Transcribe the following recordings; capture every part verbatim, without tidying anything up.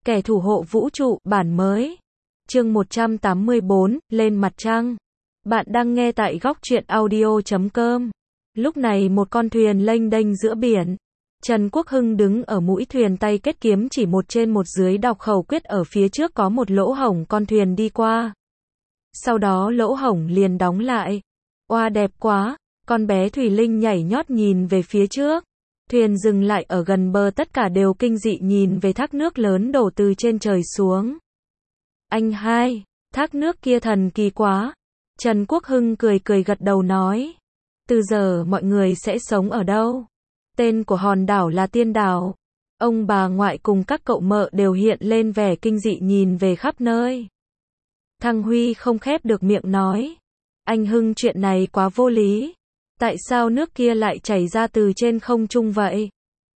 Kẻ thủ hộ vũ trụ, bản mới. Chương một trăm tám mươi bốn, lên mặt trăng. Bạn đang nghe tại góc truyện audio chấm com. Lúc này một con thuyền lênh đênh giữa biển. Trần Quốc Hưng đứng ở mũi thuyền tay kết kiếm chỉ một trên một dưới đọc khẩu quyết, ở phía trước có một lỗ hổng con thuyền đi qua. Sau đó lỗ hổng liền đóng lại. Oa, đẹp quá, con bé Thủy Linh nhảy nhót nhìn về phía trước. Thuyền dừng lại ở gần bờ, tất cả đều kinh dị nhìn về thác nước lớn đổ từ trên trời xuống. Anh hai, thác nước kia thần kỳ quá. Trần Quốc Hưng cười cười gật đầu nói. Từ giờ mọi người sẽ sống ở đâu? Tên của hòn đảo là Tiên Đảo. Ông bà ngoại cùng các cậu mợ đều hiện lên vẻ kinh dị nhìn về khắp nơi. Thằng Huy không khép được miệng nói. Anh Hưng, chuyện này quá vô lý. Tại sao nước kia lại chảy ra từ trên không trung vậy?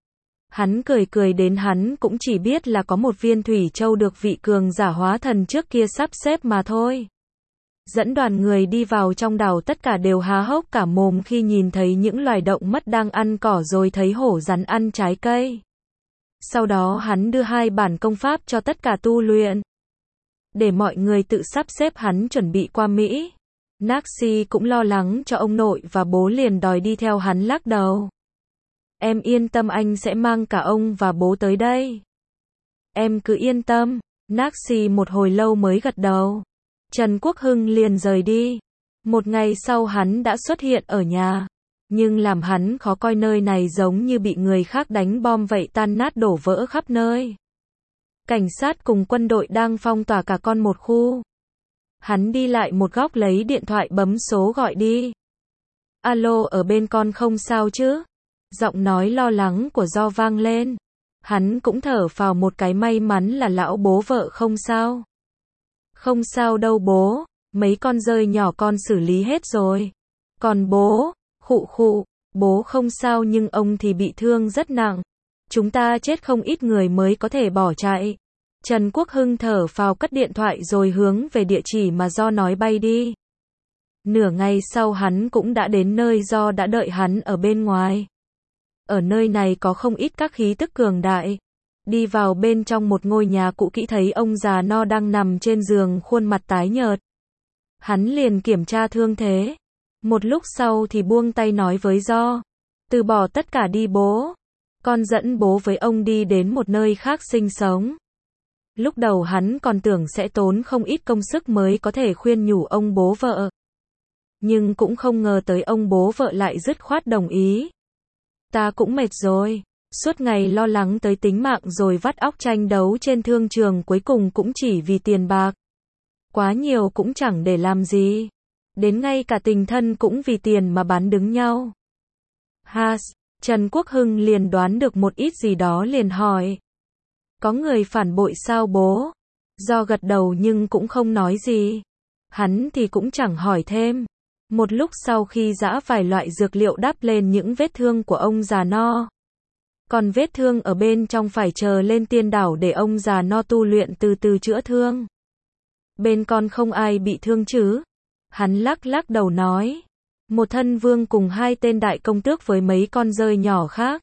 Hắn cười cười đến hắn cũng chỉ biết là có một viên thủy châu được vị cường giả hóa thần trước kia sắp xếp mà thôi. Dẫn đoàn người đi vào trong đảo, tất cả đều há hốc cả mồm khi nhìn thấy những loài động vật đang ăn cỏ, rồi thấy hổ rắn ăn trái cây. Sau đó hắn đưa hai bản công pháp cho tất cả tu luyện, để mọi người tự sắp xếp hắn chuẩn bị qua Mỹ. Naxi cũng lo lắng cho ông nội và bố, liền đòi đi theo hắn, lắc đầu. Em yên tâm, anh sẽ mang cả ông và bố tới đây. Em cứ yên tâm. Naxi một hồi lâu mới gật đầu. Trần Quốc Hưng liền rời đi. Một ngày sau hắn đã xuất hiện ở nhà. Nhưng làm hắn khó coi, nơi này giống như bị người khác đánh bom vậy, tan nát đổ vỡ khắp nơi. Cảnh sát cùng quân đội đang phong tỏa cả con một khu. Hắn đi lại một góc lấy điện thoại bấm số gọi đi. Alo, ở bên con không sao chứ? Giọng nói lo lắng của Do vang lên. Hắn cũng thở phào một cái, may mắn là lão bố vợ không sao. Không sao đâu bố, mấy con dơi nhỏ con xử lý hết rồi. Còn bố, khụ khụ, bố không sao nhưng ông thì bị thương rất nặng. Chúng ta chết không ít người mới có thể bỏ chạy. Trần Quốc Hưng thở phào cất điện thoại rồi hướng về địa chỉ mà Do nói bay đi. Nửa ngày sau hắn cũng đã đến nơi Do đã đợi hắn ở bên ngoài. Ở nơi này có không ít các khí tức cường đại. Đi vào bên trong một ngôi nhà cũ kỹ, thấy ông già No đang nằm trên giường, khuôn mặt tái nhợt. Hắn liền kiểm tra thương thế. Một lúc sau thì buông tay nói với Do. Từ bỏ tất cả đi bố. Con dẫn bố với ông đi đến một nơi khác sinh sống. Lúc đầu hắn còn tưởng sẽ tốn không ít công sức mới có thể khuyên nhủ ông bố vợ. Nhưng cũng không ngờ tới ông bố vợ lại dứt khoát đồng ý. Ta cũng mệt rồi. Suốt ngày lo lắng tới tính mạng rồi vắt óc tranh đấu trên thương trường, cuối cùng cũng chỉ vì tiền bạc. Quá nhiều cũng chẳng để làm gì. Đến ngay cả tình thân cũng vì tiền mà bán đứng nhau. Has, Trần Quốc Hưng liền đoán được một ít gì đó, liền hỏi. Có người phản bội sao bố? Do gật đầu nhưng cũng không nói gì. Hắn thì cũng chẳng hỏi thêm. Một lúc sau khi giã vài loại dược liệu đắp lên những vết thương của ông già No. Còn vết thương ở bên trong phải chờ lên Tiên Đảo để ông già No tu luyện từ từ chữa thương. Bên con không ai bị thương chứ? Hắn lắc lắc đầu nói. Một thân vương cùng hai tên đại công tước với mấy con dơi nhỏ khác.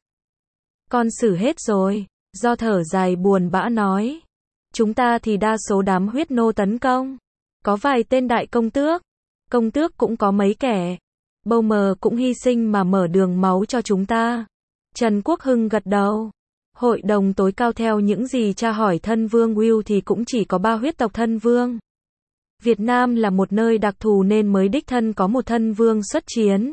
Con xử hết rồi. Do thở dài buồn bã nói. Chúng ta thì đa số đám huyết nô tấn công. Có vài tên đại công tước. Công tước cũng có mấy kẻ. Bầu mờ cũng hy sinh mà mở đường máu cho chúng ta. Trần Quốc Hưng gật đầu. Hội đồng tối cao theo những gì tra hỏi thân vương Will thì cũng chỉ có ba huyết tộc thân vương. Việt Nam là một nơi đặc thù nên mới đích thân có một thân vương xuất chiến.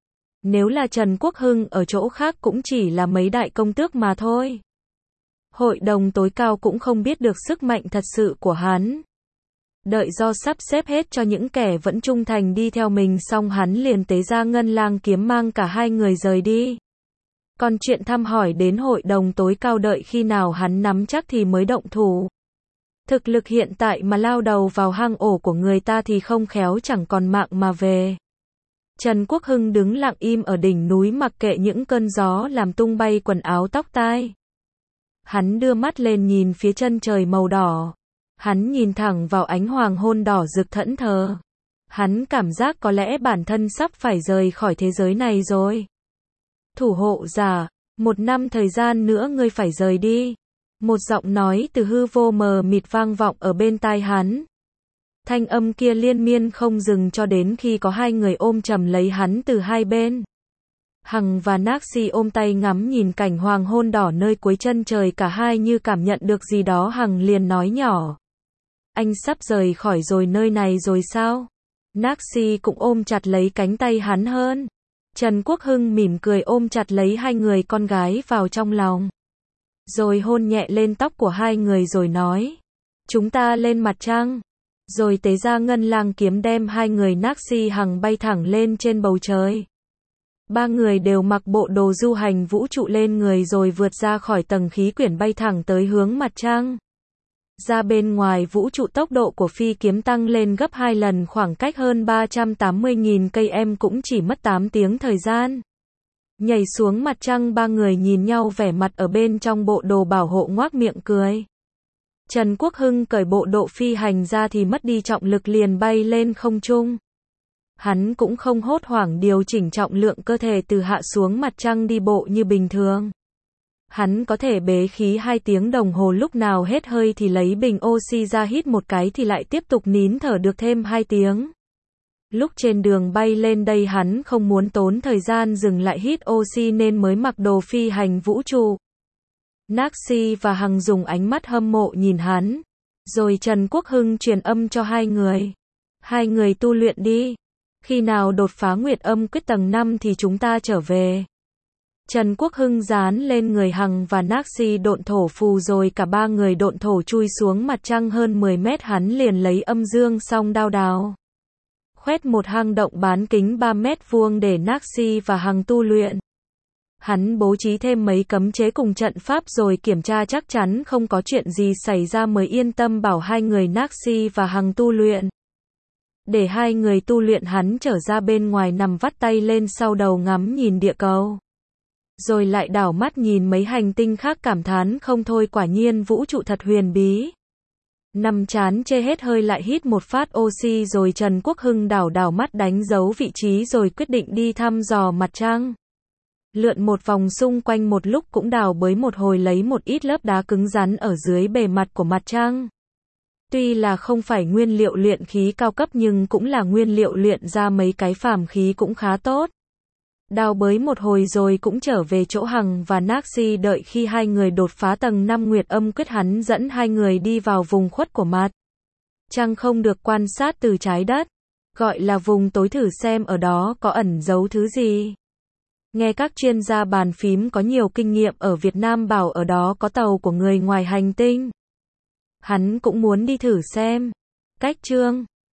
Nếu là Trần Quốc Hưng ở chỗ khác cũng chỉ là mấy đại công tước mà thôi. Hội đồng tối cao cũng không biết được sức mạnh thật sự của hắn. Đợi Do sắp xếp hết cho những kẻ vẫn trung thành đi theo mình xong, hắn liền tế ra ngân lang kiếm mang cả hai người rời đi. Còn chuyện thăm hỏi đến hội đồng tối cao đợi khi nào hắn nắm chắc thì mới động thủ. Thực lực hiện tại mà lao đầu vào hang ổ của người ta thì không khéo chẳng còn mạng mà về. Trần Quốc Hưng đứng lặng im ở đỉnh núi mặc kệ những cơn gió làm tung bay quần áo tóc tai. Hắn đưa mắt lên nhìn phía chân trời màu đỏ. Hắn nhìn thẳng vào ánh hoàng hôn đỏ rực thẫn thờ. Hắn cảm giác có lẽ bản thân sắp phải rời khỏi thế giới này rồi. Thủ hộ giả, một năm thời gian nữa ngươi phải rời đi. Một giọng nói từ hư vô mờ mịt vang vọng ở bên tai hắn. Thanh âm kia liên miên không dừng cho đến khi có hai người ôm chầm lấy hắn từ hai bên. Hằng và Naxi ôm tay ngắm nhìn cảnh hoàng hôn đỏ nơi cuối chân trời, cả hai như cảm nhận được gì đó. Hằng liền nói nhỏ: anh sắp rời khỏi rồi nơi này rồi sao? Naxi cũng ôm chặt lấy cánh tay hắn hơn. Trần Quốc Hưng mỉm cười ôm chặt lấy hai người con gái vào trong lòng. Rồi hôn nhẹ lên tóc của hai người rồi nói: chúng ta lên mặt trăng. Rồi tế ra ngân lang kiếm đem hai người Naxi Hằng bay thẳng lên trên bầu trời. Ba người đều mặc bộ đồ du hành vũ trụ lên người rồi vượt ra khỏi tầng khí quyển bay thẳng tới hướng mặt trăng. Ra bên ngoài vũ trụ, tốc độ của phi kiếm tăng lên gấp hai lần, khoảng cách hơn ba trăm tám mươi nghìn cây em cũng chỉ mất tám tiếng thời gian. Nhảy xuống mặt trăng, ba người nhìn nhau vẻ mặt ở bên trong bộ đồ bảo hộ ngoác miệng cười. Trần Quốc Hưng cởi bộ độ phi hành ra thì mất đi trọng lực liền bay lên không trung. Hắn cũng không hốt hoảng điều chỉnh trọng lượng cơ thể từ hạ xuống mặt trăng đi bộ như bình thường. Hắn có thể bế khí hai tiếng đồng hồ, lúc nào hết hơi thì lấy bình oxy ra hít một cái thì lại tiếp tục nín thở được thêm hai tiếng. Lúc trên đường bay lên đây hắn không muốn tốn thời gian dừng lại hít oxy nên mới mặc đồ phi hành vũ trụ. Naxi và Hằng dùng ánh mắt hâm mộ nhìn hắn. Rồi Trần Quốc Hưng truyền âm cho hai người. Hai người tu luyện đi. Khi nào đột phá Nguyệt Âm Quyết tầng năm thì chúng ta trở về. Trần Quốc Hưng dán lên người Hằng và Naxi độn thổ phù rồi cả ba người độn thổ chui xuống mặt trăng hơn mười mét. Hắn liền lấy âm dương song đao đào khoét một hang động bán kính ba mét vuông để Naxi và Hằng tu luyện. Hắn bố trí thêm mấy cấm chế cùng trận pháp rồi kiểm tra chắc chắn không có chuyện gì xảy ra mới yên tâm bảo hai người Naxi và Hằng tu luyện. Để hai người tu luyện, hắn trở ra bên ngoài nằm vắt tay lên sau đầu ngắm nhìn địa cầu. Rồi lại đảo mắt nhìn mấy hành tinh khác cảm thán không thôi, quả nhiên vũ trụ thật huyền bí. Nằm chán chê hết hơi lại hít một phát oxy rồi Trần Quốc Hưng đảo đảo mắt đánh dấu vị trí rồi quyết định đi thăm dò mặt trăng. Lượn một vòng xung quanh một lúc cũng đào bới một hồi lấy một ít lớp đá cứng rắn ở dưới bề mặt của mặt trăng. Tuy là không phải nguyên liệu luyện khí cao cấp nhưng cũng là nguyên liệu luyện ra mấy cái phàm khí cũng khá tốt. Đào bới một hồi rồi cũng trở về chỗ Hằng và Naxi. Đợi khi hai người đột phá tầng năm Nguyệt Âm Quyết, hắn dẫn hai người đi vào vùng khuất của mặt trăng không được quan sát từ trái đất, gọi là vùng tối, thử xem ở đó có ẩn giấu thứ gì. Nghe các chuyên gia bàn phím có nhiều kinh nghiệm ở Việt Nam bảo ở đó có tàu của người ngoài hành tinh. Hắn cũng muốn đi thử xem. Cách chương